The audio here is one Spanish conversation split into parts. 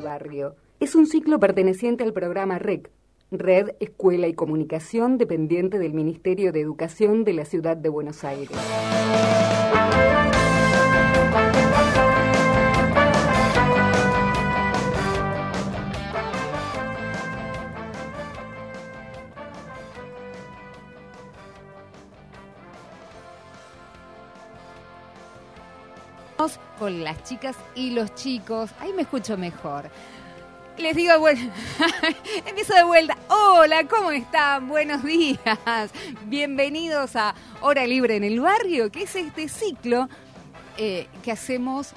Barrio. Es un ciclo perteneciente al programa REC, Red, Escuela y Comunicación, dependiente del Ministerio de Educación de la Ciudad de Buenos Aires. Con las chicas y los chicos. Ahí me escucho mejor. Les digo, bueno, empiezo de vuelta. Hola, ¿cómo están? Buenos días. Bienvenidos a Hora Libre en el Barrio, que es este ciclo que hacemos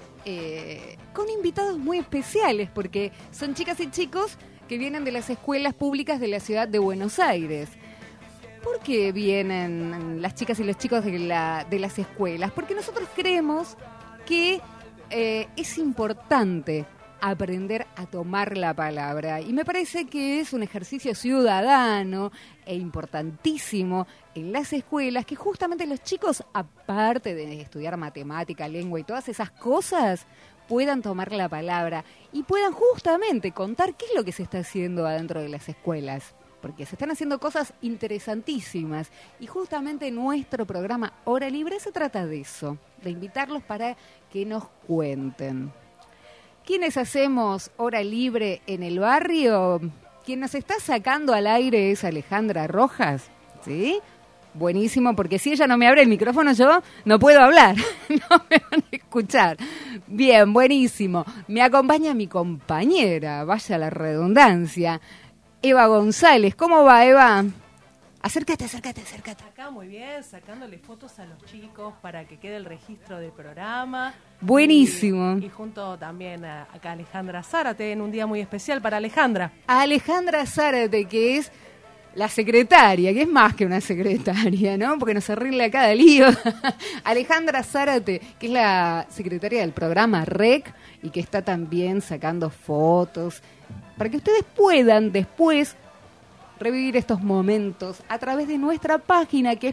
con invitados muy especiales, porque son chicas y chicos que vienen de las escuelas públicas de la ciudad de Buenos Aires. ¿Por qué vienen las chicas y los chicos de las escuelas? Porque nosotros creemos que es importante aprender a tomar la palabra, y me parece que es un ejercicio ciudadano e importantísimo en las escuelas, que justamente los chicos, aparte de estudiar matemática, lengua y todas esas cosas, puedan tomar la palabra y puedan justamente contar qué es lo que se está haciendo adentro de las escuelas, porque se están haciendo cosas interesantísimas, y justamente nuestro programa Hora Libre se trata de eso, de invitarlos para que nos cuenten. ¿Quiénes hacemos Hora Libre en el Barrio? Quien nos está sacando al aire es Alejandra Rojas, ¿sí? Buenísimo, porque si ella no me abre el micrófono, yo no puedo hablar, no me van a escuchar. Bien, buenísimo. Me acompaña mi compañera, vaya la redundancia, Eva González. ¿Cómo va, Eva? Acércate. Acá muy bien, sacándole fotos a los chicos para que quede el registro del programa. Buenísimo. Y junto también acá Alejandra Zárate, en un día muy especial para Alejandra. Alejandra Zárate, que es la secretaria, que es más que una secretaria, ¿no? Porque nos arregla cada lío. Alejandra Zárate, que es la secretaria del programa REC y que está también sacando fotos para que ustedes puedan después revivir estos momentos a través de nuestra página, que es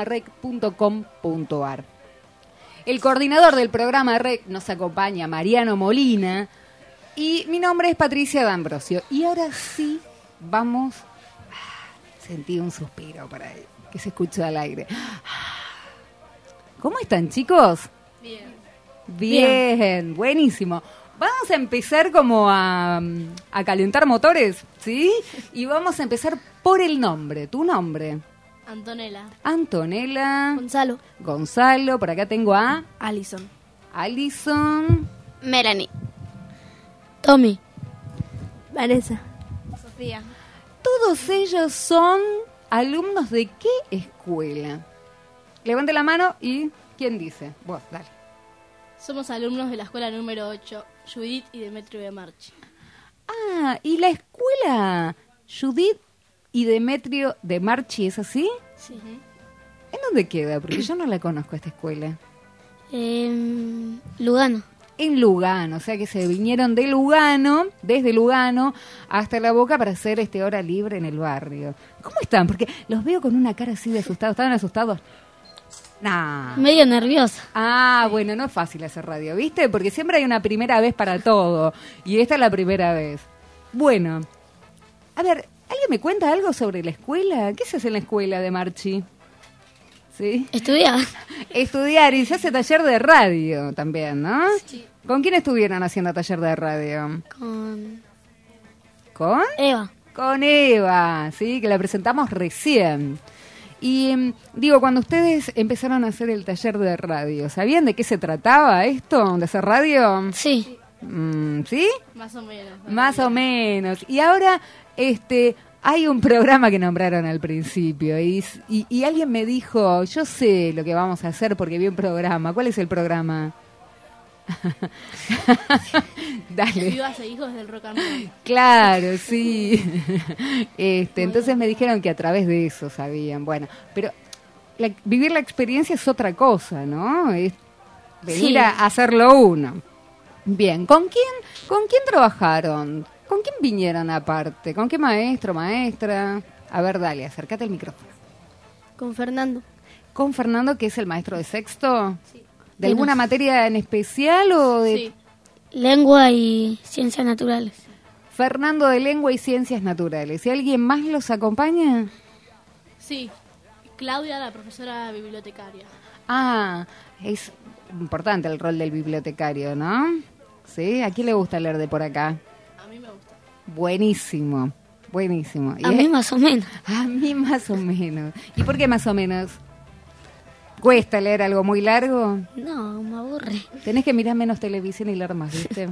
programarec.com.ar. El coordinador del programa REC nos acompaña, Mariano Molina, y mi nombre es Patricia D'Ambrosio. Y ahora sí, vamos... Sentí un suspiro para que se escuche al aire. ¿Cómo están, chicos? Bien, buenísimo. Vamos a empezar como a calentar motores, ¿sí? Y vamos a empezar por el nombre. ¿Tu nombre? Antonella. Gonzalo. Por acá tengo a... Alison. Melanie. Tommy. Vanessa. Sofía. Todos ellos son alumnos de qué escuela. Levante la mano y... ¿Quién dice? Vos, dale. Somos alumnos de la escuela número 8, Judith y Demetrio de Marchi. Ah, ¿y la escuela Judith y Demetrio de Marchi es así? Sí. ¿En dónde queda? Porque yo no la conozco, esta escuela. Lugano. En Lugano, o sea que se vinieron de Lugano, desde Lugano hasta La Boca para hacer este Hora Libre en el Barrio. ¿Cómo están? Porque los veo con una cara así de asustados. ¿Estaban asustados? Nah. Medio nerviosa. Ah, bueno, no es fácil hacer radio, ¿viste? Porque siempre hay una primera vez para todo. Y esta es la primera vez. Bueno, a ver, ¿alguien me cuenta algo sobre la escuela? ¿Qué se hace en la escuela de Marchi? ¿Sí? Estudiar, y se hace taller de radio también, ¿no? Sí. ¿Con quién estuvieron haciendo taller de radio? Con Eva. Con Eva, sí, que la presentamos recién. Y digo, cuando ustedes empezaron a hacer el taller de radio, ¿sabían de qué se trataba esto, de hacer radio? Sí. ¿Sí? Más o menos. Más o menos. Y ahora, hay un programa que nombraron al principio y alguien me dijo, yo sé lo que vamos a hacer porque vi un programa. ¿Cuál es el programa? Dale. Vivas e hijos del rock and roll. Claro, sí. Entonces me dijeron que a través de eso sabían. Bueno, pero vivir la experiencia es otra cosa, ¿no? Es venir a hacerlo uno. Bien, ¿con quién trabajaron? ¿Con quién vinieron aparte? ¿Con qué maestro, maestra? A ver, dale, acércate al micrófono. Con Fernando. ¿Con Fernando, que es el maestro de sexto? Sí. ¿De alguna materia en especial o de...? Sí. Lengua y ciencias naturales. Fernando de Lengua y Ciencias Naturales. ¿Y alguien más los acompaña? Sí, Claudia, la profesora bibliotecaria. Ah, es importante el rol del bibliotecario, ¿no? ¿Sí? ¿A quién le gusta leer de por acá? A mí me gusta. Buenísimo, buenísimo. A mí más o menos. A mí más o menos. ¿Y por qué más o menos? ¿Cuesta leer algo muy largo? No, me aburre. Tenés que mirar menos televisión y leer más, ¿viste?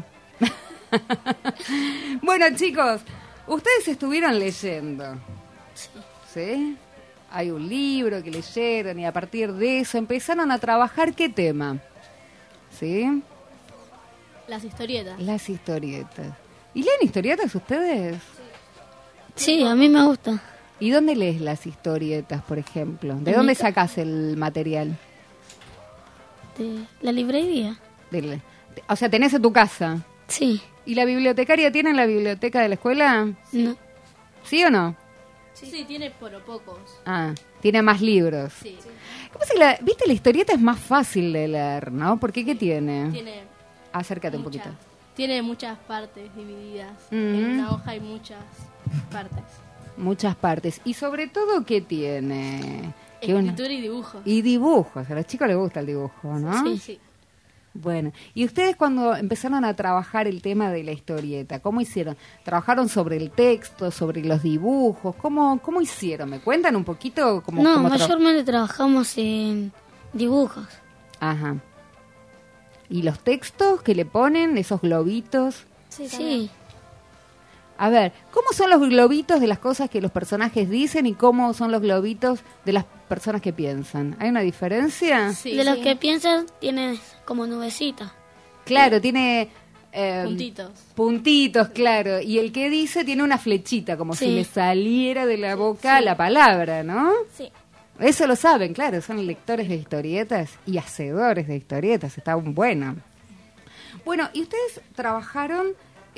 Bueno, chicos, ustedes estuvieron leyendo. Sí. ¿Sí? Hay un libro que leyeron y a partir de eso empezaron a trabajar ¿qué tema? ¿Sí? Las historietas. Las historietas. ¿Y leen historietas ustedes? Sí, a mí me gusta. ¿Y dónde lees las historietas, por ejemplo? ¿De dónde sacás el material? De la librería. O sea, ¿tenés en tu casa? Sí. ¿Y la bibliotecaria tiene en la biblioteca de la escuela? No. ¿Sí o no? Sí, tiene por pocos. Ah, tiene más libros. Sí. ¿Cómo es que viste, la historieta es más fácil de leer, ¿no? ¿Por qué? ¿Qué tiene? Tiene Acércate muchas, un poquito. Tiene muchas partes divididas. Mm. En una hoja hay muchas partes. Muchas partes. Y sobre todo, ¿qué tiene? Que Escritura y dibujo. Y dibujos. A los chicos les gusta el dibujo, ¿no? Sí. Bueno, y ustedes cuando empezaron a trabajar el tema de la historieta, ¿cómo hicieron? ¿Trabajaron sobre el texto, sobre los dibujos? ¿Cómo hicieron? ¿Me cuentan un poquito? No, mayormente trabajamos en dibujos. Ajá. ¿Y los textos que le ponen, esos globitos? Sí. A ver, ¿cómo son los globitos de las cosas que los personajes dicen y cómo son los globitos de las personas que piensan? ¿Hay una diferencia? Sí. De los que piensas tiene como nubecitas. Claro, tiene... Puntitos. Puntitos, claro. Y el que dice tiene una flechita, como Sí. si le saliera de la boca la palabra, ¿no? Sí. Eso lo saben, claro, son lectores de historietas y hacedores de historietas, está bueno. Bueno, y ustedes trabajaron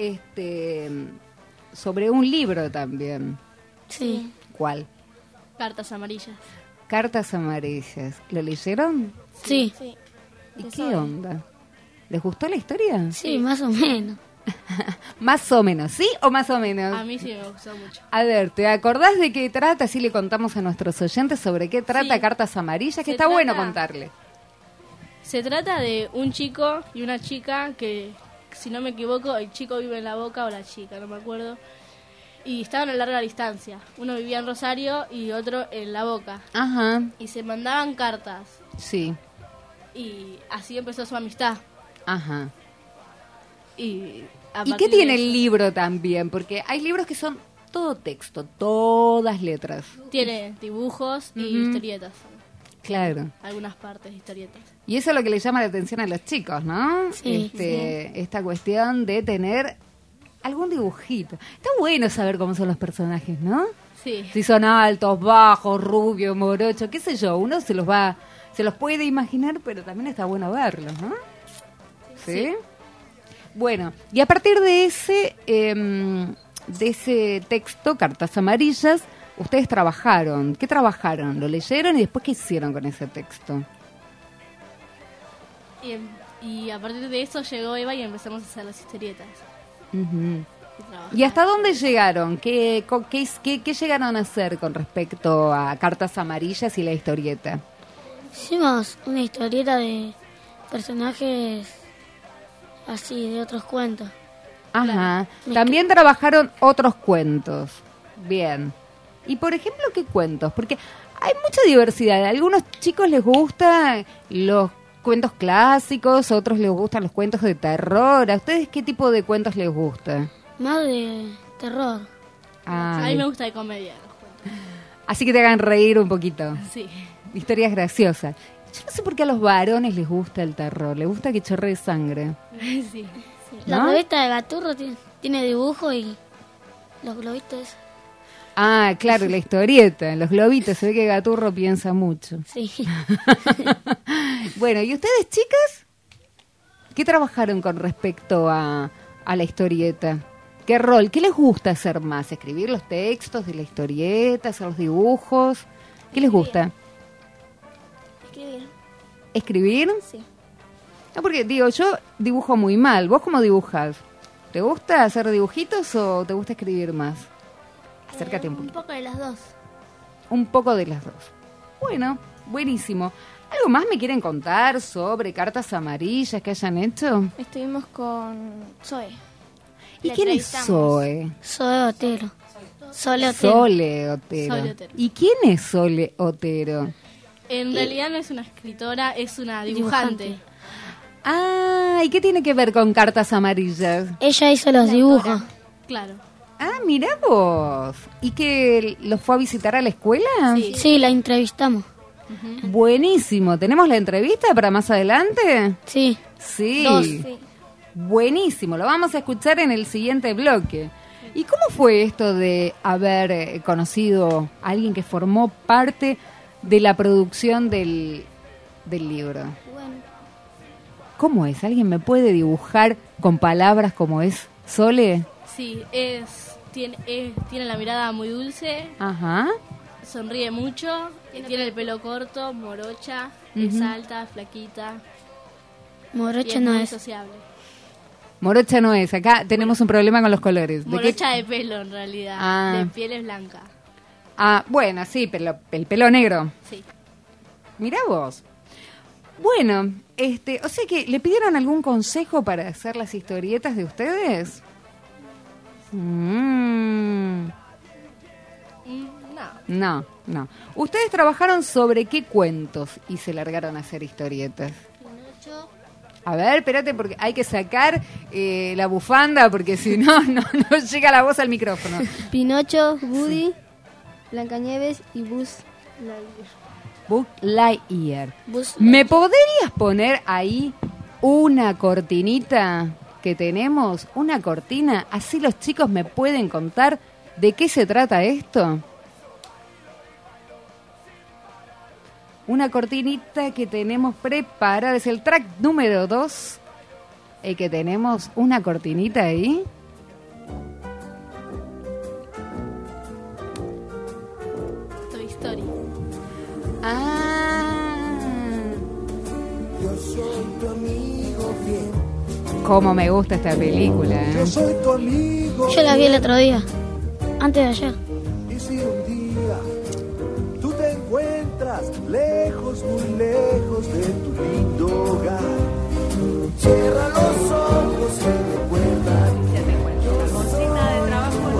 sobre un libro también. Sí. ¿Cuál? Cartas amarillas. Cartas amarillas. ¿Lo leyeron? Sí. ¿Y qué onda? ¿Les gustó la historia? Sí, más o menos. Más o menos, ¿sí o más o menos? A mí sí me gustó mucho. A ver, ¿te acordás de qué trata? Así le contamos a nuestros oyentes sobre qué trata Sí. Cartas Amarillas, que Se está bueno trata- contarle. Se trata de un chico y una chica que, si no me equivoco, el chico vive en La Boca o la chica, no me acuerdo. Y estaban a larga distancia. Uno vivía en Rosario y otro en La Boca. Ajá, Y se mandaban cartas. sí, Y así empezó su amistad. ajá. Y, a ¿Y partir qué de tiene el eso, libro también? Porque hay libros que son todo texto, todas letras. Tiene dibujos y Ujú. historietas. Claro. Algunas partes de historietas. Y eso es lo que le llama la atención a los chicos, ¿no? Sí, Esta cuestión de tener algún dibujito. Está bueno saber cómo son los personajes, ¿no? Sí. Si son altos, bajos, rubios, morochos, qué sé yo, uno se los puede imaginar, pero también está bueno verlos, ¿no? ¿Sí? Bueno, y a partir de ese texto, Cartas Amarillas, ustedes trabajaron. ¿Qué trabajaron? ¿Lo leyeron y después qué hicieron con ese texto? Y a partir de eso llegó Eva y empezamos a hacer las historietas. Ujú. Y trabajar. ¿Y hasta dónde llegaron? ¿Qué llegaron a hacer con respecto a Cartas Amarillas y la historieta? Hicimos una historieta de personajes así, de otros cuentos. Ajá. También trabajaron otros cuentos. Bien. Y por ejemplo, ¿qué cuentos? Porque hay mucha diversidad. A algunos chicos les gustan los cuentos clásicos, a otros les gustan los cuentos de terror. ¿A ustedes qué tipo de cuentos les gusta? Más de terror. A Ay. mí me gusta de comedia los cuentos. Así que te hagan reír un poquito. Sí. Historias graciosas. Yo no sé por qué a los varones les gusta el terror. Les gusta que chorree sangre. Sí. La ¿No? revista de Gaturro tiene dibujo y los globitos. Ah, claro, la historieta. Los globitos. Se ve que Gaturro piensa mucho. Sí. Bueno, ¿y ustedes, chicas? ¿Qué trabajaron con respecto a la historieta? ¿Qué rol? ¿Qué les gusta hacer más? ¿Escribir los textos de la historieta? ¿Hacer los dibujos? ¿Qué les gusta? Escribir. ¿Escribir? Sí. No, porque digo, yo dibujo muy mal. ¿Vos cómo dibujas? ¿Te gusta hacer dibujitos o te gusta escribir más? Acércate un Un poquito. poco de las dos. Un poco de las dos. Bueno, buenísimo. ¿Algo más me quieren contar sobre cartas amarillas que hayan hecho? Estuvimos con Zoe. ¿Y La quién es entrevistamos. Zoe? Soy Otero. Sole Otero. Sole Otero. Sole Otero. ¿Y quién es Sole Otero? En realidad no es una escritora, es una dibujante. Ah, ¿y qué tiene que ver con cartas amarillas? Ella hizo los dibujos. Claro. Ah, mirá vos. ¿Y que los fue a visitar a la escuela? Sí. Sí, la entrevistamos. Buenísimo. ¿Tenemos la entrevista para más adelante? Sí. Sí. Sí. Buenísimo. Lo vamos a escuchar en el siguiente bloque. ¿Y cómo fue esto de haber conocido a alguien que formó parte de la producción del libro? Bueno, ¿Cómo es? ¿Alguien me puede dibujar con palabras como es Sole? Sí, tiene la mirada muy dulce, Ajá. sonríe mucho, tiene el pelo corto, morocha, es alta, flaquita y Morocha es no muy es. sociable. Morocha no es. Acá tenemos un problema con los colores. ¿De qué? Morocha de pelo en realidad, Ah. de piel es blanca. Ah, bueno, sí, pero el pelo negro. Sí. Mirá vos. Bueno, o sea que, ¿le pidieron algún consejo para hacer las historietas de ustedes? No. No, no. ¿Ustedes trabajaron sobre qué cuentos y se largaron a hacer historietas? A ver, espérate, porque hay que sacar la bufanda, porque si no, no llega la voz al micrófono. Pinocho, Woody, Blancanieves y Buzz Lightyear. Buzz Lightyear. Buzz ¿Me podrías poner ahí una cortinita que tenemos? Una cortina, así los chicos me pueden contar de qué se trata esto. Una cortinita que tenemos preparada, es el track número 2, que tenemos una cortinita ahí. Toy Story. Ah, Yo soy tu amigo fiel. cómo me gusta esta película, ¿eh? Yo soy tu amigo. Yo la vi el otro día. Antes de ayer. Y si un día tú te encuentras lejos, muy lejos de tu lindo hogar, cierra los ojos y recuerda. Ya te cuento. La consigna de trabajo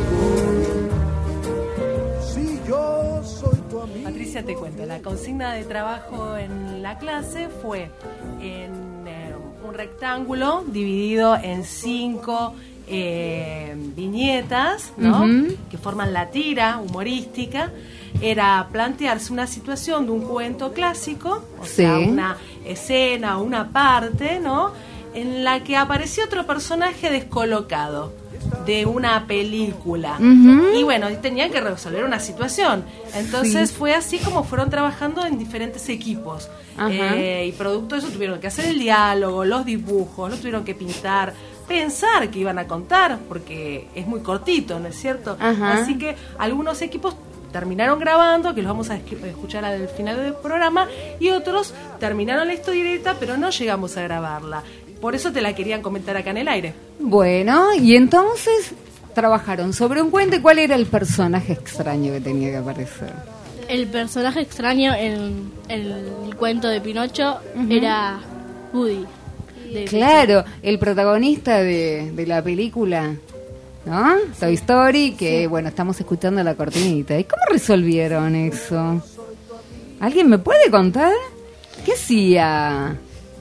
Si yo soy tu amigo. Patricia, te cuento. La consigna de trabajo en la clase fue en un rectángulo dividido en 5 viñetas, ¿no? Ujú. Que forman la tira humorística. Era plantearse una situación de un cuento clásico, o sea, Sí. una escena, una parte, ¿no? En la que aparecía otro personaje descolocado de una película. Ujú. Y bueno, tenían que resolver una situación. Entonces fue así como fueron trabajando en diferentes equipos. Ajá. Y producto de eso tuvieron que hacer el diálogo, los dibujos, lo tuvieron que pintar, pensar que iban a contar, porque es muy cortito, ¿no es cierto? Ajá. Así que algunos equipos terminaron grabando, que los vamos a escuchar al final del programa, y otros terminaron la historieta, pero no llegamos a grabarla. Por eso te la querían comentar acá en el aire. Bueno, y entonces trabajaron sobre un cuento. ¿Y cuál era el personaje extraño que tenía que aparecer? El personaje extraño en el cuento de Pinocho era Woody. de Claro, el protagonista de la película, ¿no? Toy Story, que bueno, estamos escuchando la cortinita. ¿Y cómo resolvieron eso? ¿Alguien me puede contar? ¿Qué hacía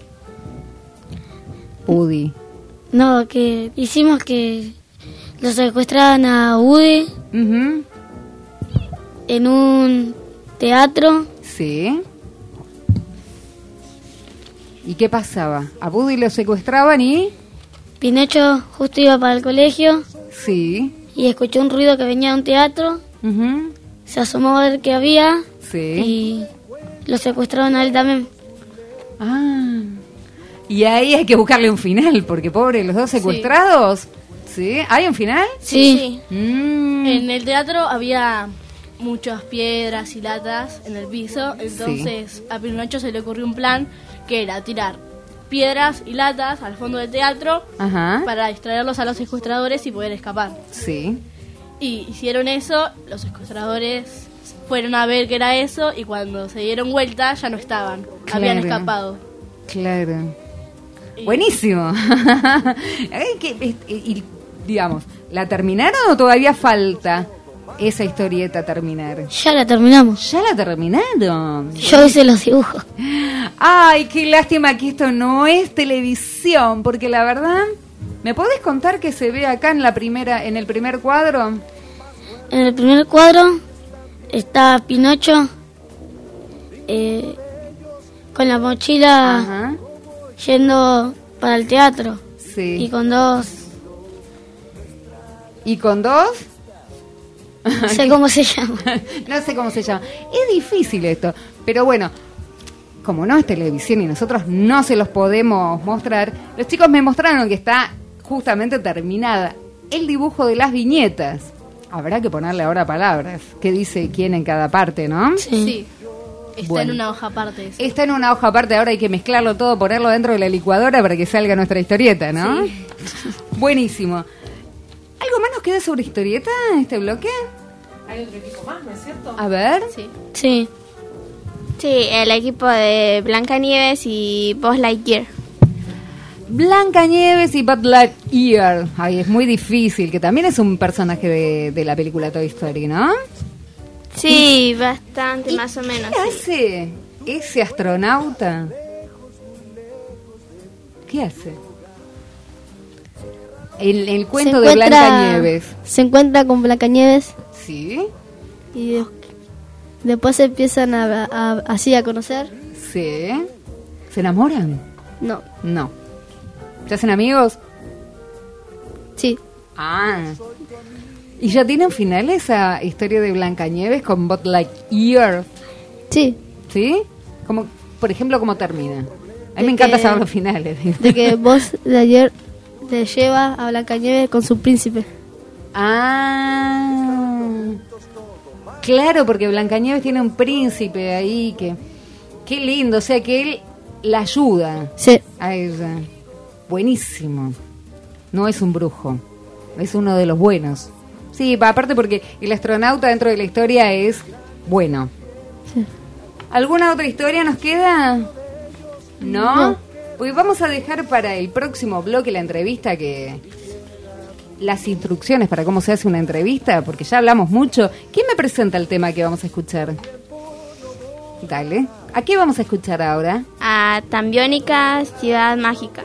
Woody? No, que hicimos que lo secuestraran a Woody Ujú. en un teatro. Sí. ¿Y qué pasaba? A Woody lo secuestraban y... Pinocho justo iba para el colegio Sí. y escuchó un ruido que venía de un teatro. Ujú. Se asomó a ver qué había Sí. y lo secuestraron a él también. Ah. Y ahí hay que buscarle un final, porque pobre, los dos secuestrados. ¿Sí? ¿Hay un final? Sí. Mm. En el teatro había muchas piedras y latas en el piso, entonces a Pinocho se le ocurrió un plan que era tirar piedras y latas al fondo del teatro Ajá. para distraerlos a los secuestradores y poder escapar. Sí. Y hicieron eso, los secuestradores fueron a ver qué era eso y cuando se dieron vuelta ya no estaban, habían Claro. escapado. Claro. Y- Buenísimo. Y, digamos, ¿la terminaron o todavía falta esa historieta terminar? Ya la terminamos. ¿Ya la terminaron? Yo hice los dibujos. Ay, qué lástima que esto no es televisión, porque la verdad, ¿me podés contar qué se ve acá en el primer cuadro? En el primer cuadro está Pinocho con la mochila Ajá. yendo para el teatro Sí. y con dos, ¿Y con dos? no sé cómo se llama. No sé cómo se llama. Es difícil esto, pero bueno, como no es televisión y nosotros no se los podemos mostrar, los chicos me mostraron que está justamente terminada el dibujo de las viñetas. Habrá que ponerle ahora palabras. ¿Qué dice quién en cada parte, no? Sí, está Bueno. en una hoja aparte. Eso. Está en una hoja aparte, ahora hay que mezclarlo todo, ponerlo dentro de la licuadora para que salga nuestra historieta, ¿no? Sí. Buenísimo. ¿Algo más nos queda sobre historieta en este bloque? Hay otro equipo más, ¿no es cierto? A ver. Sí. Sí. Sí, el equipo de Blancanieves y Buzz Lightyear. Blancanieves y Buzz Lightyear. Ay, es muy difícil, que también es un personaje de la película Toy Story, ¿no? Sí, bastante, ¿Y más o menos. ¿Qué Sí. hace ese astronauta? ¿Qué hace? El cuento de Blancanieves. Se encuentra con Blancanieves ¿Sí? y después se empiezan así a conocer. ¿Sí? ¿Se enamoran? No, No. ¿Se hacen amigos? sí. Ah. ¿Y ya tienen final esa historia de Blancanieves con Buzz Lightyear? Sí, ¿Sí? Como, por ejemplo, ¿cómo termina? A mí De me encanta que- saber los finales. de que Buzz Lightyear le lleva a Blancanieves con su príncipe. Ah. Claro, porque Blancanieves tiene un príncipe ahí que... Qué lindo, o sea que él la ayuda Sí, a ella. Buenísimo. No es un brujo, es uno de los buenos. Sí, aparte porque el astronauta dentro de la historia es bueno. Sí. ¿Alguna otra historia nos queda? ¿No? No. Pues vamos a dejar para el próximo bloque la entrevista las instrucciones para cómo se hace una entrevista, porque ya hablamos mucho. ¿Quién me presenta el tema que vamos a escuchar? Dale. ¿A qué vamos a escuchar ahora? a Tambiónica, Ciudad Mágica.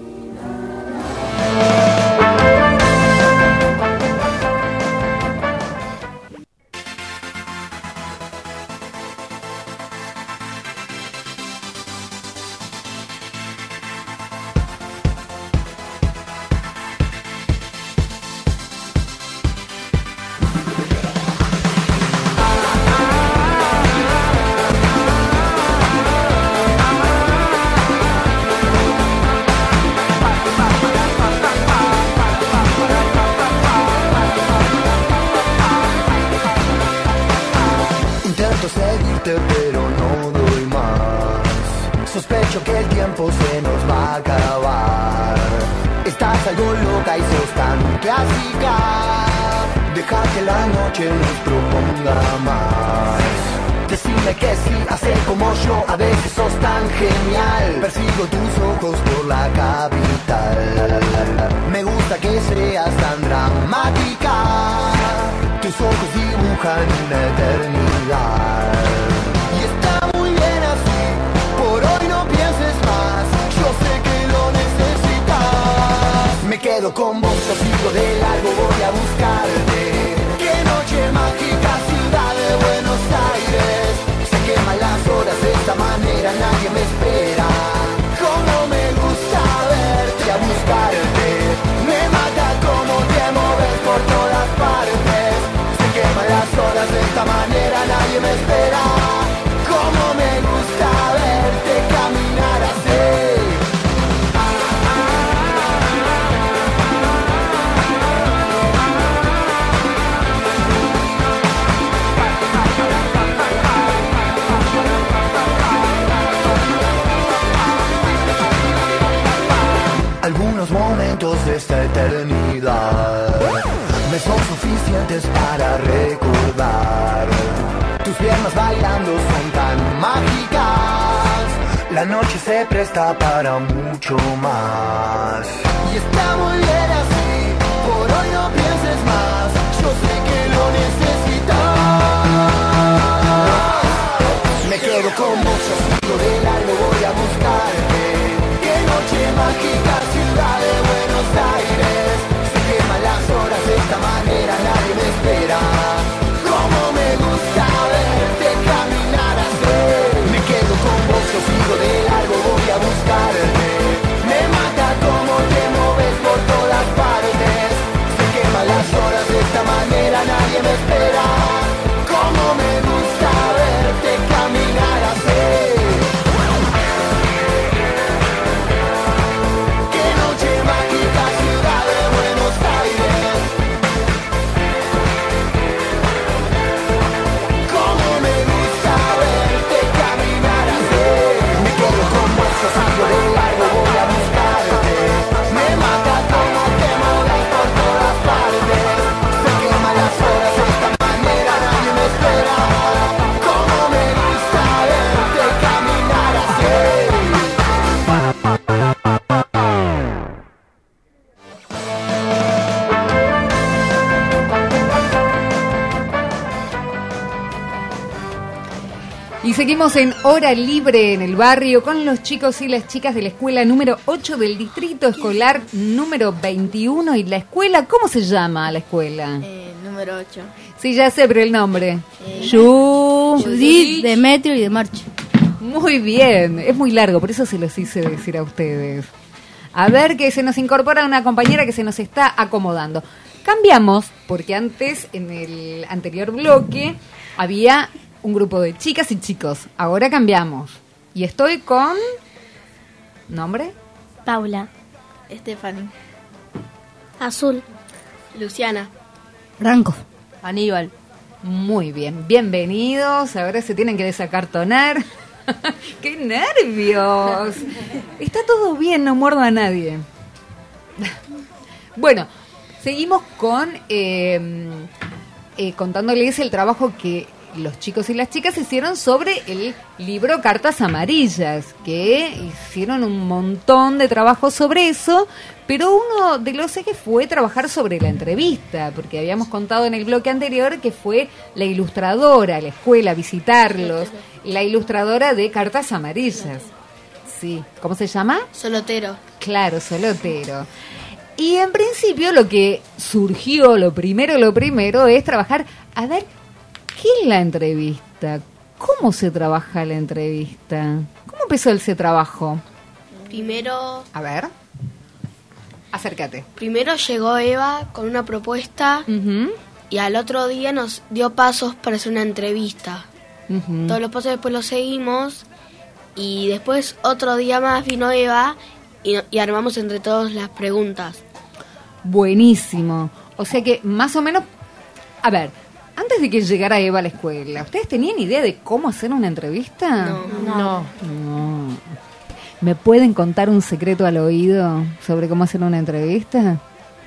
Intento seguirte pero no doy más. Sospecho que el tiempo se nos va a acabar. Estás algo loca y sos tan clásica. Deja que la noche nos proponga más. Decime que sí, hacer como yo, a veces sos tan genial. Persigo tus ojos por la capital. Me gusta que seas tan dramática. Tus ojos dibujan una eternidad. Y está muy bien así, por hoy no pienses más. Yo sé que lo necesitas. Me quedo con vos, yo sigo de largo, voy a buscarte. Qué noche mágica, ciudad de Buenos Aires. Se queman las horas de esta manera, nadie me espera. Cómo me gusta verte a buscarte. Me mata cómo te moves por todas partes. Se queman las horas de esta manera, nadie me espera. Cómo me gusta verte caminar así. Algunos momentos de esta eternidad me son suficientes para recordar. Tus piernas bailando son tan mágicas. La noche se presta para mucho más. Y está muy bien así, por hoy no pienses más. Yo sé que lo necesitas. Me quedo con vos, yo sigo de largo, voy a buscarte. Qué noche mágica, ciudad de Buenos Aires. Se queman las horas de esta manera, nadie me espera. Cómo me gusta verte caminar así. Me quedo con vos, yo sigo de largo, voy a buscarte. Me mata cómo te mueves por todas partes. Se queman las horas de esta manera, nadie me espera. Cómo me gusta verte caminar así. Qué noche mágica, ciudad de Buenos Aires. Cómo me gusta verte caminar así. Me quedo con vos, yo sigo de largo, voy a buscarte. Me mata cómo te mueves por todas partes. Se queman las horas de esta manera, nadie me espera. Cómo me gusta verte caminar así. Y seguimos en Hora Libre en el barrio con los chicos y las chicas de la escuela número 8 del distrito escolar número 21. ¿Y la escuela? ¿Cómo se llama la escuela? Número 8. Sí, ya sé, pero el nombre. Judith, Demetrio y Demarchi. Muy bien, es muy largo, por eso se los hice decir a ustedes. A ver, que se nos incorpora una compañera que se nos está acomodando. Cambiamos, porque antes, en el anterior bloque, había un grupo de chicas y chicos. Ahora cambiamos. Y estoy con... ¿Nombre? Paula. Stephanie. Azul. Luciana. Ranco. Aníbal. Muy bien, bienvenidos. Ahora se tienen que desacartonar. ¡Qué nervios! Está todo bien, no muerdo a nadie. Bueno, seguimos con contándoles el trabajo que los chicos y las chicas hicieron sobre el libro Cartas Amarillas, que hicieron un montón de trabajo sobre eso, pero uno de los ejes fue trabajar sobre la entrevista, porque habíamos contado en el bloque anterior que fue la ilustradora a la escuela a visitarlos, la ilustradora de Cartas Amarillas. Sí, ¿cómo se llama? Solotero. Claro, Solotero. Y en principio lo que surgió, lo primero es trabajar, a ver, ¿qué es la entrevista? ¿Cómo se trabaja la entrevista? ¿Cómo empezó ese trabajo? Primero Acércate. llegó Eva con una propuesta y al otro día nos dio pasos para hacer una entrevista. Todos los pasos después los seguimos y después otro día más vino Eva y armamos entre todos las preguntas. Buenísimo. O sea que más o menos, a ver, antes de que llegara Eva a la escuela, ¿ustedes tenían idea de cómo hacer una entrevista? No. ¿Me pueden contar un secreto al oído sobre cómo hacer una entrevista?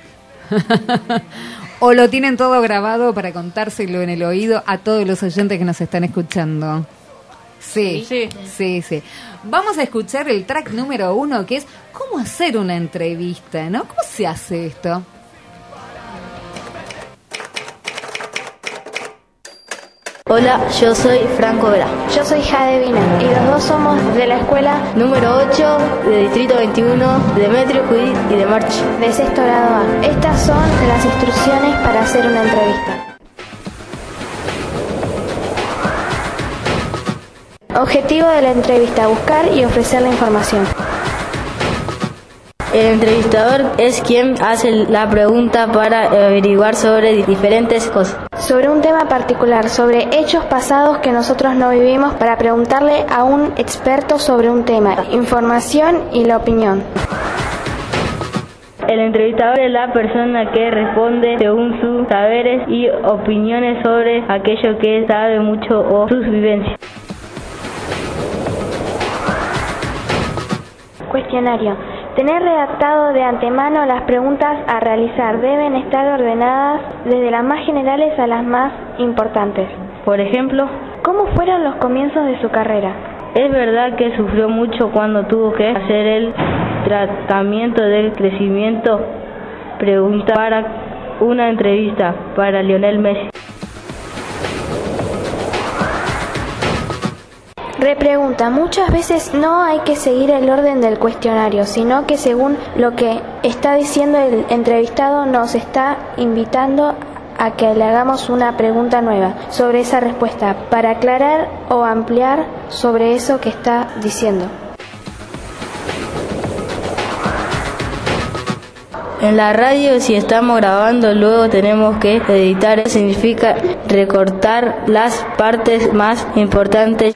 ¿O lo tienen todo grabado para contárselo en el oído a todos los oyentes que nos están escuchando? Sí. Vamos a escuchar el track número 1, que es cómo hacer una entrevista, ¿no? ¿Cómo se hace esto? Hola, yo soy Franco Vera. Yo soy Jade Vina y los dos somos de la escuela Número 8 de Distrito 21, Demetrio, Judith y Demarchi. de sexto grado A. Estas son las instrucciones para hacer una entrevista. Objetivo de la entrevista: buscar y ofrecer la información. El entrevistador es quien hace la pregunta para averiguar sobre diferentes cosas. Sobre un tema particular, sobre hechos pasados que nosotros no vivimos, para preguntarle a un experto sobre un tema, información y la opinión. El entrevistador es la persona que responde según sus saberes y opiniones sobre aquello que sabe mucho o sus vivencias. Cuestionario. Tener redactado de antemano las preguntas a realizar deben estar ordenadas desde las más generales a las más importantes. Por ejemplo, ¿Cómo fueron los comienzos de su carrera? ¿es verdad que sufrió mucho cuando tuvo que hacer el tratamiento del crecimiento? Pregunta para una entrevista para Lionel Messi. Repregunta, muchas veces no hay que seguir el orden del cuestionario, sino que según lo que está diciendo el entrevistado nos está invitando a que le hagamos una pregunta nueva sobre esa respuesta para aclarar o ampliar sobre eso que está diciendo. En la radio, si estamos grabando, luego tenemos que editar. Significa recortar las partes más importantes.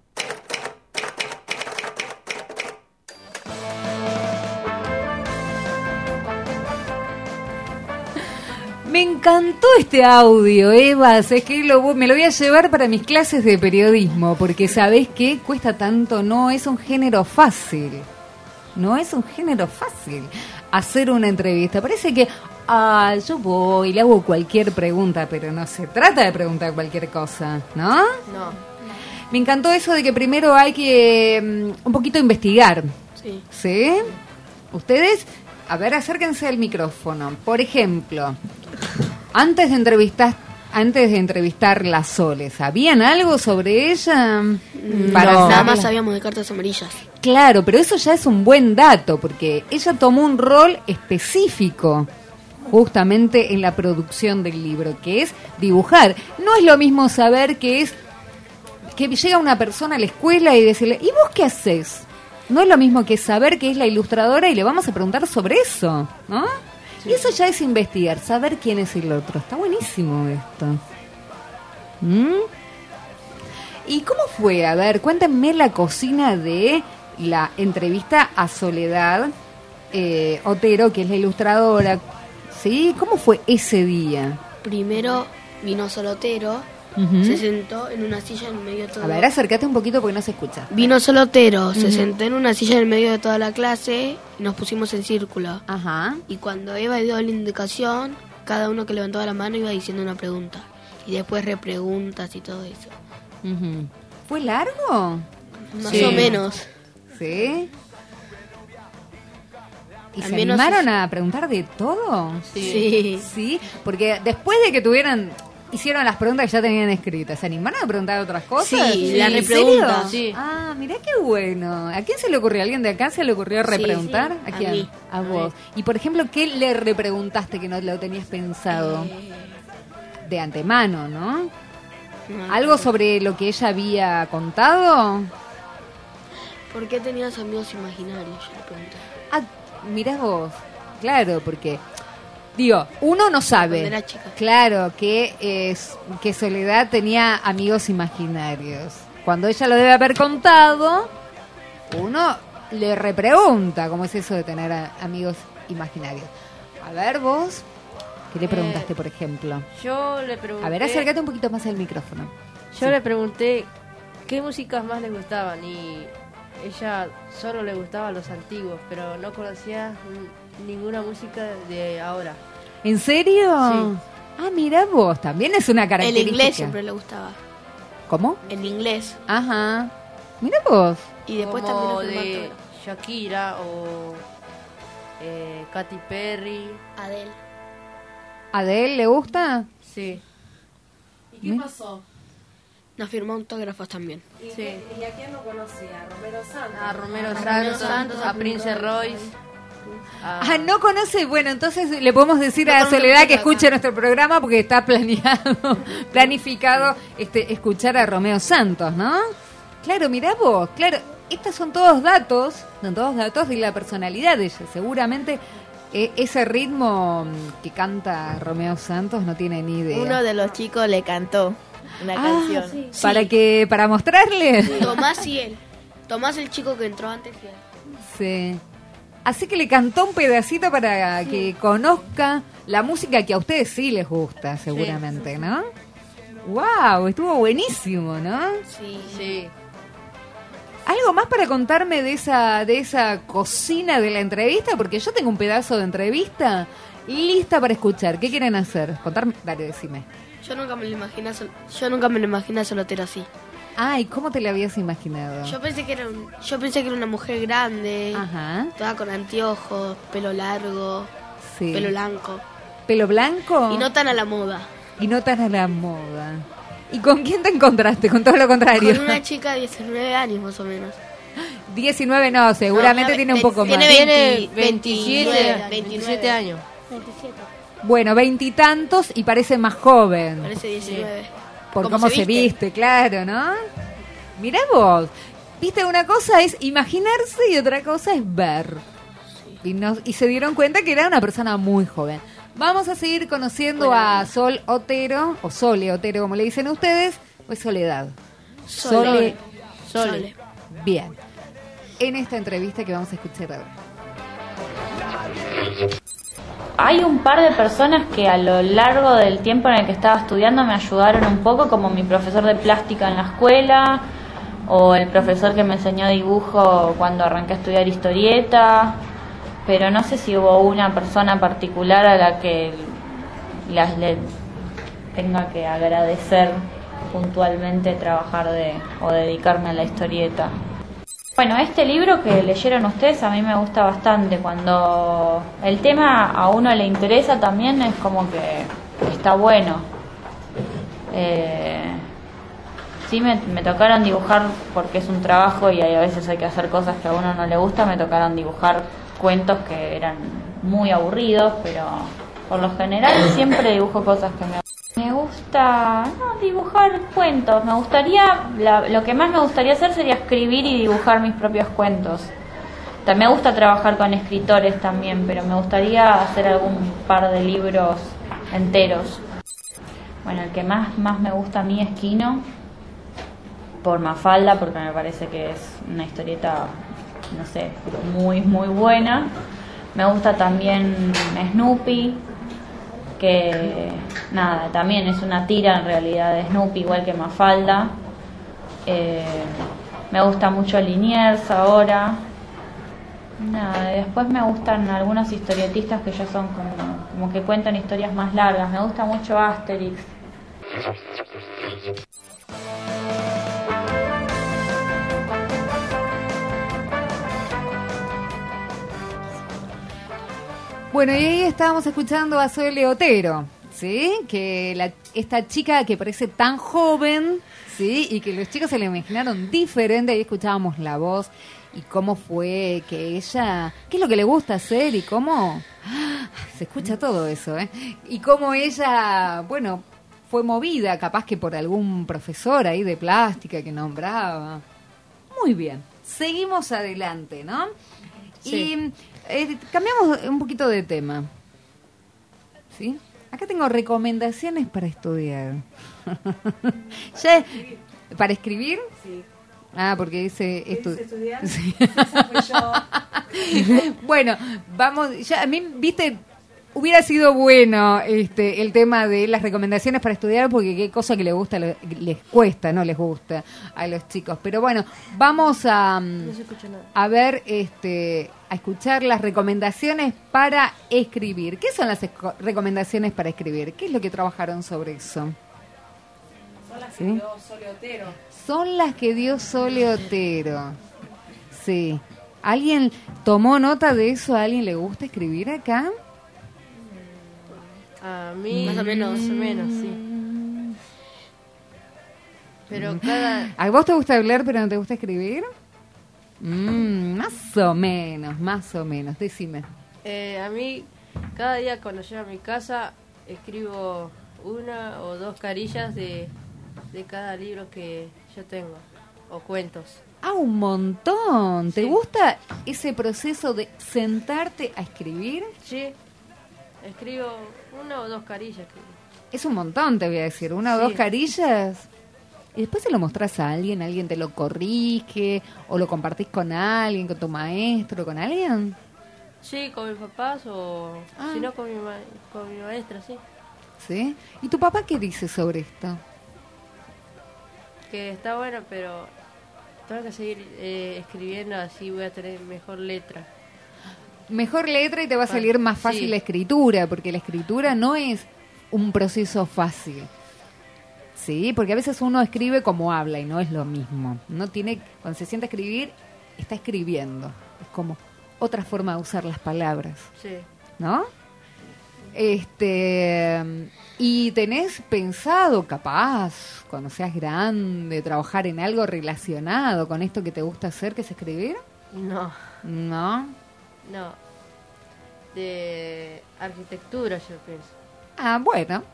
Me encantó este audio, Eva. Es que me lo voy a llevar para mis clases de periodismo, porque ¿sabés qué? Cuesta tanto, no es un género fácil. No es un género fácil hacer una entrevista. Parece que yo voy y le hago cualquier pregunta, pero no se trata de preguntar cualquier cosa, ¿no? No. Me encantó eso de que primero hay que un poquito investigar. Sí. ¿Sí? Ustedes, a ver, acérquense al micrófono. Por ejemplo, antes de entrevistarla a Sole, ¿sabían algo sobre ella? Nada más sabíamos de cartas amarillas. Claro, pero eso ya es un buen dato, porque ella tomó un rol específico justamente en la producción del libro, que es dibujar. No es lo mismo saber que llega una persona a la escuela y decirle, ¿y vos qué haces? No es lo mismo que saber que es la ilustradora y le vamos a preguntar sobre eso, ¿no? Sí. Y eso ya es investigar, saber quién es el otro. Está buenísimo esto. ¿Y cómo fue? A ver, cuéntenme la cocina de la entrevista a Soledad Otero, que es la ilustradora. ¿Sí? ¿Cómo fue ese día? Primero vino Solotero, se sentó en una silla en medio de todo. A ver, acércate un poquito porque no se escucha. Vino Solotero, se sentó en una silla en medio de toda la clase y nos pusimos en círculo. Ajá. Y cuando Eva dio la indicación, cada uno que levantaba la mano iba diciendo una pregunta. Y después repreguntas y todo eso. ¿Fue largo? Más o menos. ¿Sí? ¿Y se También animaron a preguntar de todo? Sí. Sí, porque después de que hicieron las preguntas que ya tenían escritas, ¿se animaron a preguntar otras cosas? Sí, la ¿En repregunta. serio? Sí. Ah, mirá qué bueno. ¿A quién se le ocurrió? ¿A alguien de acá se le ocurrió repreguntar? Sí. ¿A quién? mí. A vos. Y por ejemplo, ¿qué le repreguntaste que no lo tenías pensado? De antemano, ¿no? ¿Algo sobre lo que ella había contado? ¿Por qué tenías amigos imaginarios? Yo le pregunté. Ah, mirá vos. Claro, porque digo, uno no sabe. Cuando era chica. Claro, que Soledad tenía amigos imaginarios. Cuando ella lo debe haber contado, uno le repregunta cómo es eso de tener amigos imaginarios. A ver, vos, ¿qué le preguntaste, por ejemplo? Yo le pregunté... A ver, acércate un poquito más al micrófono. Yo le pregunté qué músicas más le gustaban y ella solo le gustaban los antiguos, pero no conocía ninguna música de ahora. ¿En serio? Sí. Ah, mira vos, también es una El característica. inglés siempre le gustaba. ¿Cómo? El inglés. Ajá. Mira vos. Y después como también los de Shakira o Katy Perry. Adele. ¿Adele le gusta? Sí. ¿Y qué pasó? Nos firmó autógrafos también. Sí. ¿Y a quién no conocía? ¿A Romero Santos? A Romero Santos, a Prince Royce. No conoce, bueno, entonces le podemos decir No a conoce Soledad que música. escuche nuestro programa porque está planificado escuchar a Romeo Santos, ¿no? Claro, mirá vos, claro, estos son todos datos de la personalidad de ella. Seguramente ese ritmo que canta Romeo Santos no tiene ni idea. Uno de los chicos le cantó una canción. Sí. ¿Para mostrarle? Tomás y él. Tomás el chico que entró antes y él. Sí. Así que le cantó un pedacito para que conozca la música que a ustedes sí les gusta, seguramente, ¿no? ¡Wow! Estuvo buenísimo, ¿no? Sí. Sí. ¿Algo más para contarme de esa cocina de la entrevista? Porque yo tengo un pedazo de entrevista lista para escuchar. ¿Qué quieren hacer? Contarme, dale, decime. Yo nunca me lo imaginé soltero así. Ay, ¿cómo te la habías imaginado? Yo pensé que era una mujer grande, Ajá. toda con anteojos, pelo largo, Sí. pelo blanco. ¿Pelo blanco? Y no tan a la moda. Y no tan a la moda. ¿Y con quién te encontraste? Con todo lo contrario. Con una chica de 19 años más o menos. 19 no, seguramente No, tiene un poco más. tiene 27 años. 27. Bueno, 20 y tantos y parece más joven. Parece 19. Por cómo se viste, claro, ¿no? Mirá vos. Viste, una cosa es imaginarse y otra cosa es ver. Y se dieron cuenta que era una persona muy joven. Vamos a seguir conociendo a Sol Otero, o Sole Otero, como le dicen ustedes, o es Soledad. Sole. Bien. En esta entrevista que vamos a escuchar ahora. Hay un par de personas que a lo largo del tiempo en el que estaba estudiando me ayudaron un poco, como mi profesor de plástica en la escuela, o el profesor que me enseñó dibujo cuando arranqué a estudiar historieta, pero no sé si hubo una persona particular a la que le tenga que agradecer puntualmente trabajar o dedicarme a la historieta. Bueno, este libro que leyeron ustedes a mí me gusta bastante. Cuando el tema a uno le interesa también es como que está bueno. Sí, me tocaron dibujar porque es un trabajo y a veces hay que hacer cosas que a uno no le gusta. Me tocaron dibujar cuentos que eran muy aburridos, pero por lo general siempre dibujo cosas que me gusta dibujar cuentos. Me gustaría, lo que más me gustaría hacer sería escribir y dibujar mis propios cuentos. También me gusta trabajar con escritores también, pero me gustaría hacer algún par de libros enteros. Bueno, el que más me gusta a mí es Kino, por Mafalda, porque me parece que es una historieta, no sé, muy muy buena. Me gusta también Snoopy, que nada, también es una tira en realidad de Snoopy, igual que Mafalda. Me gusta mucho Liniers ahora. Nada, y después me gustan algunos historietistas que ya son como que cuentan historias más largas. Me gusta mucho Asterix. Bueno, y ahí estábamos escuchando a Sole Otero, ¿sí? Que esta chica que parece tan joven, ¿sí? Y que los chicos se la imaginaron diferente. Ahí escuchábamos la voz y cómo fue que ella... ¿Qué es lo que le gusta hacer y cómo...? Se escucha todo eso, ¿eh? Y cómo ella, bueno, fue movida capaz que por algún profesor ahí de plástica que nombraba. Muy bien. Seguimos adelante, ¿no? Sí. Y cambiamos un poquito de tema. ¿Sí? Acá tengo recomendaciones para estudiar. ¿Ya? ¿Para escribir? Sí. Ah, porque dice estudiar. Sí. Esa fue yo. Bueno, vamos, ya a mí, viste, hubiera sido bueno el tema de las recomendaciones para estudiar, porque qué cosa que les gusta, les cuesta, no les gusta a los chicos. Pero bueno, vamos a ver, a escuchar las recomendaciones para escribir. ¿Qué son las recomendaciones para escribir? ¿Qué es lo que trabajaron sobre eso? Son las ¿Sí? que dio Sole Otero. Son las que dio Sole Otero. Sí. ¿Alguien tomó nota de eso? ¿A alguien le gusta escribir acá? A mí Más o menos. sí. Pero cada... ¿A vos te gusta hablar pero no te gusta escribir? Más o menos, decime. A mí, cada día cuando llego a mi casa, escribo una o dos carillas de cada libro que yo tengo, o cuentos. Ah, un montón. ¿Te Sí. gusta ese proceso de sentarte a escribir? Sí, escribo una o dos carillas. Es un montón, te voy a decir. Una o Sí. dos carillas. Y después se lo mostrás a alguien te lo corrige, o lo compartís con alguien, con tu maestro, con alguien. Sí, con mis papás o si no con mi maestra, sí. ¿Sí? ¿Y tu papá qué dice sobre esto? Que está bueno, pero Tengo que seguir escribiendo, así voy a tener mejor letra. Mejor letra y te va a salir más fácil la escritura, porque la escritura no es un proceso fácil. Sí, porque a veces uno escribe como habla y no es lo mismo. No tiene, cuando se sienta a escribir, está escribiendo. Es como otra forma de usar las palabras. Sí. ¿No? ¿Y tenés pensado, capaz, cuando seas grande, trabajar en algo relacionado con esto que te gusta hacer, que es escribir? No. ¿No? No. De arquitectura, yo pienso. Ah, bueno.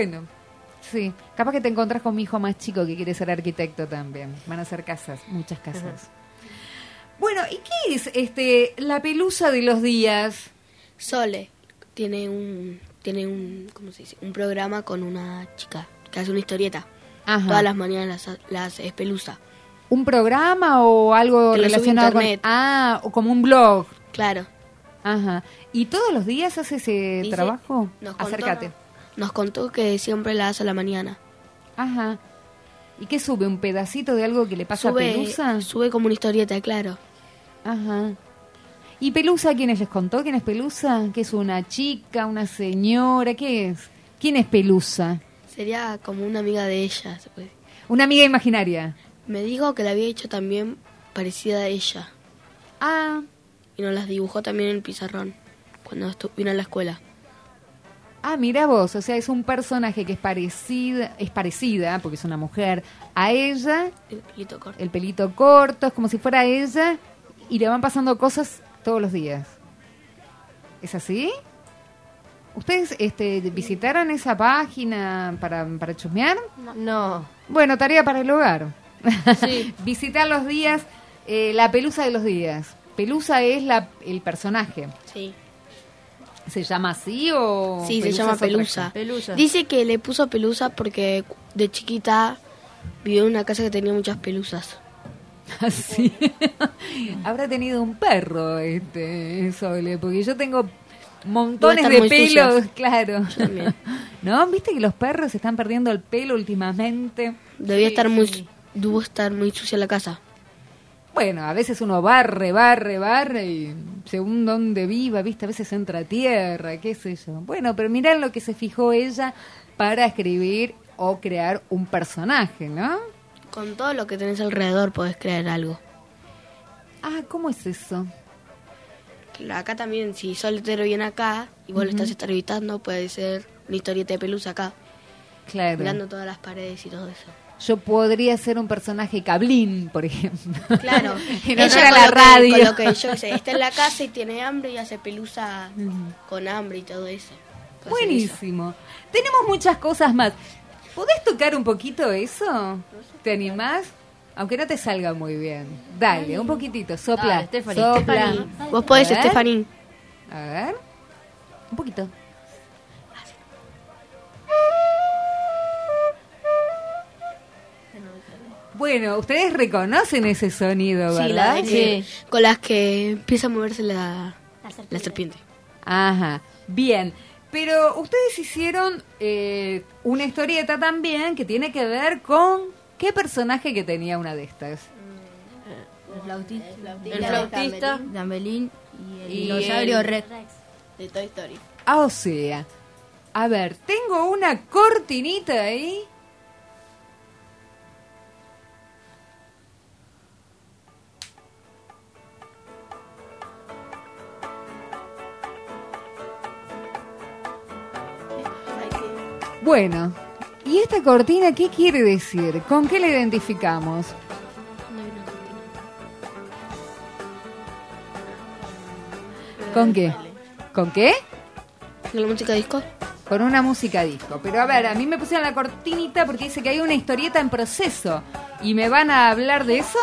Sí, capaz que te encontrás con mi hijo más chico que quiere ser arquitecto también. Van a hacer casas, muchas casas. Uh-huh. Bueno, ¿y qué es la pelusa de los días? Sole tiene un ¿cómo se dice? Un programa con una chica que hace una historieta. Ajá. Todas las mañanas las espeluza. ¿Un programa o algo que relacionado con o como un blog? Claro. Ajá. ¿Y todos los días hace ese trabajo? Acércate. Nos contó que siempre la hace a la mañana. Ajá. ¿Y qué sube? ¿Un pedacito de algo que le pasa a Pelusa? Sube como una historieta, claro. Ajá. ¿Y Pelusa quiénes les contó? ¿Quién es Pelusa? ¿Qué es una chica, una señora? ¿Qué es? ¿Quién es Pelusa? Sería como una amiga de ella, se puede decir. ¿Una amiga imaginaria? Me dijo que la había hecho también parecida a ella. Ah. Y nos las dibujó también en el pizarrón cuando vino a la escuela. Ah, mira vos, o sea, es un personaje que es parecida, porque es una mujer, a ella. El pelito corto. El pelito corto, es como si fuera ella, y le van pasando cosas todos los días. ¿Es así? ¿Ustedes visitaron esa página para chusmear? No. Bueno, tarea para el hogar. Sí. Visitar los días, la pelusa de los días. Pelusa es el personaje. Sí. ¿Se llama así o...? Sí, se llama Pelusa. Dice que le puso Pelusa porque de chiquita vivió en una casa que tenía muchas pelusas. Así. Habrá tenido un perro, Sole, porque yo tengo montones de pelos, sucias. Claro. Yo también. ¿No? ¿Viste que los perros están perdiendo el pelo últimamente? Debía estar muy sucia la casa. Bueno, a veces uno barre y según donde viva, ¿viste? A veces entra tierra, qué sé yo. Bueno, pero mirá lo que se fijó ella para escribir o crear un personaje, ¿no? Con todo lo que tenés alrededor podés crear algo. Ah, ¿cómo es eso? Acá también, si Sol te viene acá y vos le estás entrevistando, puede ser una historieta de Pelusa acá. Claro. Mirando todas las paredes y todo eso. Yo podría ser un personaje Cablín, por ejemplo. Claro. En honor a la radio. Con lo que yo sé, está en la casa y tiene hambre y hace Pelusa con hambre y todo eso. Buenísimo. Tenemos muchas cosas más. ¿Podés tocar un poquito eso? ¿Te animás? Aunque no te salga muy bien. Dale, un poquitito. Sopla. Sopla. Vos podés, Estefanín. A ver. Un poquito. Bueno, ustedes reconocen ese sonido, ¿verdad? Sí, con las que empieza a moverse la serpiente. Ajá, bien. Pero ustedes hicieron una historieta también que tiene que ver con ¿qué personaje que tenía una de estas? El flautista, Gamelín y el dinosaurio Rex de Toy Story. Ah, o sea, a ver, tengo una cortinita ahí. Bueno, ¿y esta cortina qué quiere decir? ¿Con qué la identificamos? ¿Con qué? ¿Con qué? ¿Con la música disco? Con una música disco. Pero a ver, a mí me pusieron la cortinita porque dice que hay una historieta en proceso. ¿Y me van a hablar de eso?